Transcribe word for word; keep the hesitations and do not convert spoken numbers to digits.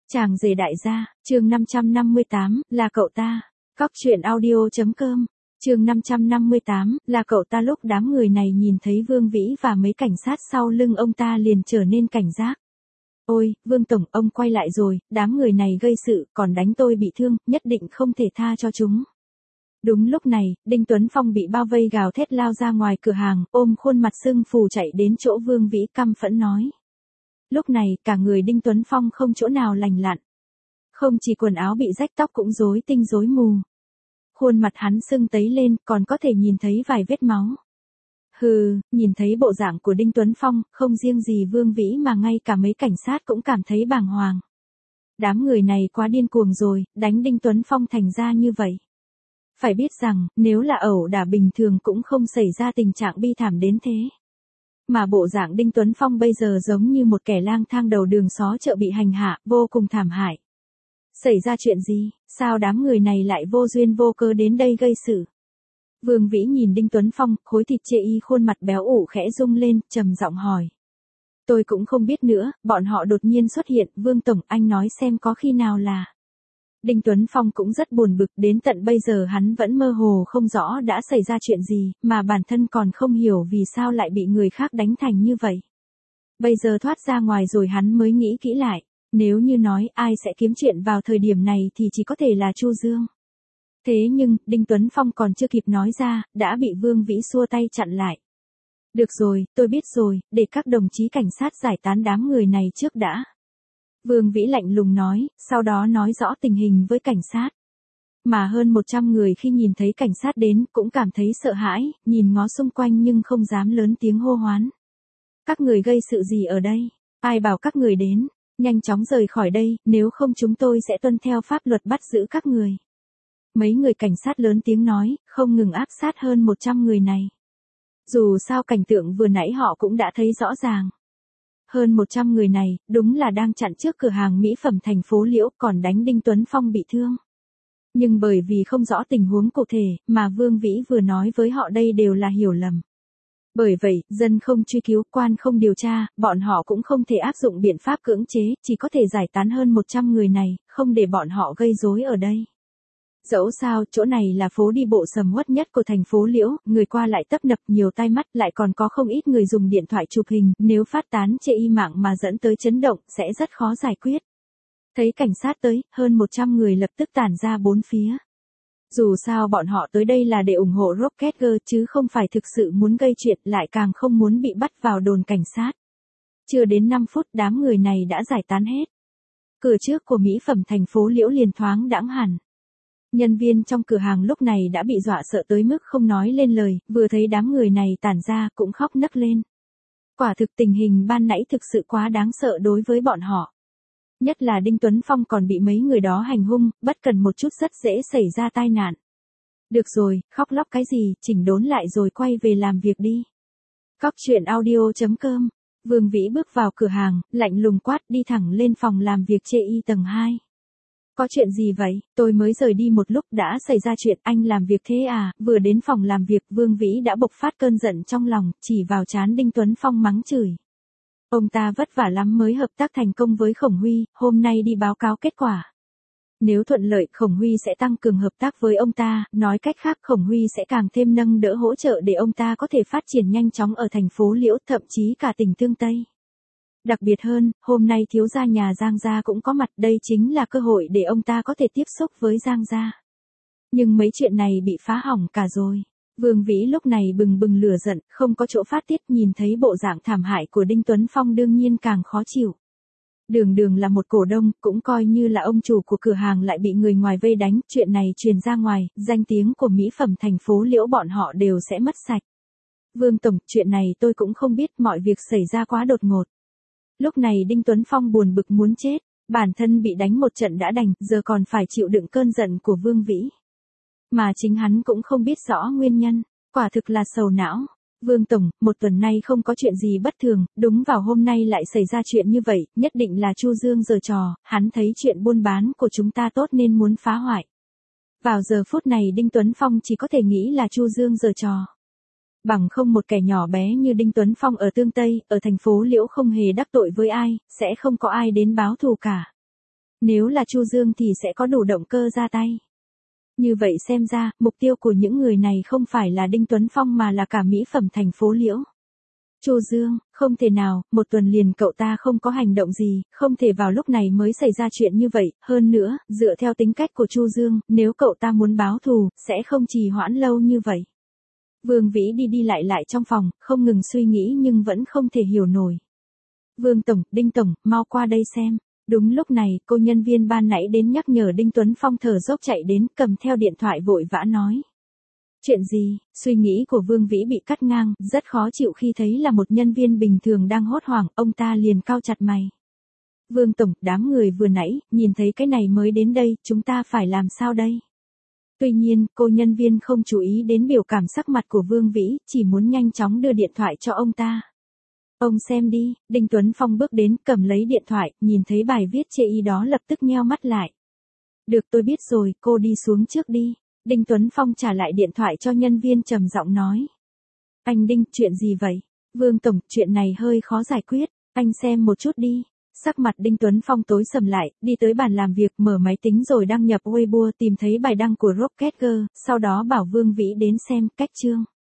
Chàng rể đại gia, chương năm trăm năm mươi tám, là cậu ta. Cóc truyện audio.com, chương năm trăm năm mươi tám, là cậu ta. Lúc đám người này nhìn thấy Vương Vĩ và mấy cảnh sát sau lưng ông ta liền trở nên cảnh giác. Ôi, Vương Tổng, ông quay lại rồi, đám người này gây sự, còn đánh tôi bị thương, nhất định không thể tha cho chúng. Đúng lúc này, Đinh Tuấn Phong bị bao vây gào thét lao ra ngoài cửa hàng, ôm khuôn mặt sưng phù chạy đến chỗ Vương Vĩ căm phẫn nói. Lúc này, cả người Đinh Tuấn Phong không chỗ nào lành lặn. Không chỉ quần áo bị rách, tóc cũng rối tinh rối mù. Khuôn mặt hắn sưng tấy lên, còn có thể nhìn thấy vài vết máu. Hừ, nhìn thấy bộ dạng của Đinh Tuấn Phong, không riêng gì Vương Vĩ mà ngay cả mấy cảnh sát cũng cảm thấy bàng hoàng. Đám người này quá điên cuồng rồi, đánh Đinh Tuấn Phong thành ra như vậy. Phải biết rằng, nếu là ẩu đả bình thường cũng không xảy ra tình trạng bi thảm đến thế. Mà bộ dạng Đinh Tuấn Phong bây giờ giống như một kẻ lang thang đầu đường xó chợ bị hành hạ, vô cùng thảm hại. Xảy ra chuyện gì, sao đám người này lại vô duyên vô cớ đến đây gây sự? Vương Vĩ nhìn Đinh Tuấn Phong, khối thịt chê y khuôn mặt béo ủ khẽ rung lên, trầm giọng hỏi. Tôi cũng không biết nữa, bọn họ đột nhiên xuất hiện, Vương Tổng, anh nói xem có khi nào là... Đinh Tuấn Phong cũng rất buồn bực, đến tận bây giờ hắn vẫn mơ hồ không rõ đã xảy ra chuyện gì, mà bản thân còn không hiểu vì sao lại bị người khác đánh thành như vậy. Bây giờ thoát ra ngoài rồi hắn mới nghĩ kỹ lại, nếu như nói ai sẽ kiếm chuyện vào thời điểm này thì chỉ có thể là Chu Dương. Thế nhưng, Đinh Tuấn Phong còn chưa kịp nói ra, đã bị Vương Vĩ xua tay chặn lại. Được rồi, tôi biết rồi, để các đồng chí cảnh sát giải tán đám người này trước đã. Vương Vĩ lạnh lùng nói, sau đó nói rõ tình hình với cảnh sát. Mà hơn một trăm người khi nhìn thấy cảnh sát đến cũng cảm thấy sợ hãi, nhìn ngó xung quanh nhưng không dám lớn tiếng hô hoán. Các người gây sự gì ở đây? Ai bảo các người đến? Nhanh chóng rời khỏi đây, nếu không chúng tôi sẽ tuân theo pháp luật bắt giữ các người. Mấy người cảnh sát lớn tiếng nói, không ngừng áp sát hơn một trăm người này. Dù sao cảnh tượng vừa nãy họ cũng đã thấy rõ ràng. Hơn một trăm người này, đúng là đang chặn trước cửa hàng mỹ phẩm thành phố Liễu, còn đánh Đinh Tuấn Phong bị thương. Nhưng bởi vì không rõ tình huống cụ thể, mà Vương Vĩ vừa nói với họ đây đều là hiểu lầm. Bởi vậy, dân không truy cứu, quan không điều tra, bọn họ cũng không thể áp dụng biện pháp cưỡng chế, chỉ có thể giải tán hơn một trăm người này, không để bọn họ gây rối ở đây. Dẫu sao, chỗ này là phố đi bộ sầm uất nhất của thành phố Liễu, người qua lại tấp nập, nhiều tai mắt, lại còn có không ít người dùng điện thoại chụp hình, nếu phát tán chê y mạng mà dẫn tới chấn động, sẽ rất khó giải quyết. Thấy cảnh sát tới, hơn một trăm người lập tức tản ra bốn phía. Dù sao bọn họ tới đây là để ủng hộ Rocket Girl chứ không phải thực sự muốn gây chuyện, lại càng không muốn bị bắt vào đồn cảnh sát. Chưa đến năm phút đám người này đã giải tán hết. Cửa trước của mỹ phẩm thành phố Liễu liền thoáng đãng hẳn. Nhân viên trong cửa hàng lúc này đã bị dọa sợ tới mức không nói lên lời, vừa thấy đám người này tản ra cũng khóc nấc lên. Quả thực tình hình ban nãy thực sự quá đáng sợ đối với bọn họ. Nhất là Đinh Tuấn Phong còn bị mấy người đó hành hung, bất cần một chút rất dễ xảy ra tai nạn. Được rồi, khóc lóc cái gì, chỉnh đốn lại rồi quay về làm việc đi. Cóc truyện audio.com, Vương Vĩ bước vào cửa hàng, lạnh lùng quát đi thẳng lên phòng làm việc chê y tầng hai. Có chuyện gì vậy, tôi mới rời đi một lúc đã xảy ra chuyện, anh làm việc thế à? Vừa đến phòng làm việc Vương Vĩ đã bộc phát cơn giận trong lòng, chỉ vào trán Đinh Tuấn Phong mắng chửi. Ông ta vất vả lắm mới hợp tác thành công với Khổng Huy, hôm nay đi báo cáo kết quả. Nếu thuận lợi Khổng Huy sẽ tăng cường hợp tác với ông ta, nói cách khác Khổng Huy sẽ càng thêm nâng đỡ hỗ trợ để ông ta có thể phát triển nhanh chóng ở thành phố Liễu, thậm chí cả tỉnh Tương Tây. Đặc biệt hơn, hôm nay thiếu gia nhà Giang gia cũng có mặt, đây chính là cơ hội để ông ta có thể tiếp xúc với Giang gia. Nhưng mấy chuyện này bị phá hỏng cả rồi. Vương Vĩ lúc này bừng bừng lửa giận, không có chỗ phát tiết, nhìn thấy bộ dạng thảm hại của Đinh Tuấn Phong đương nhiên càng khó chịu. Đường đường là một cổ đông, cũng coi như là ông chủ của cửa hàng lại bị người ngoài vây đánh, chuyện này truyền ra ngoài, danh tiếng của mỹ phẩm thành phố Liễu bọn họ đều sẽ mất sạch. Vương Tổng, chuyện này tôi cũng không biết, mọi việc xảy ra quá đột ngột. Lúc này Đinh Tuấn Phong buồn bực muốn chết, bản thân bị đánh một trận đã đành, giờ còn phải chịu đựng cơn giận của Vương Vĩ. Mà chính hắn cũng không biết rõ nguyên nhân, quả thực là sầu não. Vương Tổng, một tuần nay không có chuyện gì bất thường, đúng vào hôm nay lại xảy ra chuyện như vậy, nhất định là Chu Dương giở trò, hắn thấy chuyện buôn bán của chúng ta tốt nên muốn phá hoại. Vào giờ phút này Đinh Tuấn Phong chỉ có thể nghĩ là Chu Dương giở trò. Bằng không một kẻ nhỏ bé như Đinh Tuấn Phong ở Tương Tây, ở thành phố Liễu không hề đắc tội với ai, sẽ không có ai đến báo thù cả. Nếu là Chu Dương thì sẽ có đủ động cơ ra tay. Như vậy xem ra, mục tiêu của những người này không phải là Đinh Tuấn Phong mà là cả mỹ phẩm thành phố Liễu. Chu Dương, không thể nào, một tuần liền cậu ta không có hành động gì, không thể vào lúc này mới xảy ra chuyện như vậy, hơn nữa, dựa theo tính cách của Chu Dương, nếu cậu ta muốn báo thù, sẽ không trì hoãn lâu như vậy. Vương Vĩ đi đi lại lại trong phòng, không ngừng suy nghĩ nhưng vẫn không thể hiểu nổi. Vương Tổng, Đinh Tổng, mau qua đây xem. Đúng lúc này, cô nhân viên ban nãy đến nhắc nhở Đinh Tuấn Phong thở dốc chạy đến, cầm theo điện thoại vội vã nói. Chuyện gì? Suy nghĩ của Vương Vĩ bị cắt ngang, rất khó chịu khi thấy là một nhân viên bình thường đang hốt hoảng, ông ta liền cau chặt mày. Vương Tổng, đám người vừa nãy, nhìn thấy cái này mới đến đây, chúng ta phải làm sao đây? Tuy nhiên, cô nhân viên không chú ý đến biểu cảm sắc mặt của Vương Vĩ, chỉ muốn nhanh chóng đưa điện thoại cho ông ta. Ông xem đi, Đinh Tuấn Phong bước đến, cầm lấy điện thoại, nhìn thấy bài viết chê y đó lập tức nheo mắt lại. Được, tôi biết rồi, cô đi xuống trước đi. Đinh Tuấn Phong trả lại điện thoại cho nhân viên trầm giọng nói. Anh Đinh, chuyện gì vậy? Vương Tổng, chuyện này hơi khó giải quyết, anh xem một chút đi. Sắc mặt Đinh Tuấn Phong tối sầm lại, đi tới bàn làm việc, mở máy tính rồi đăng nhập Weibo, tìm thấy bài đăng của Rocket Girl, sau đó bảo Vương Vĩ đến xem, cách chương.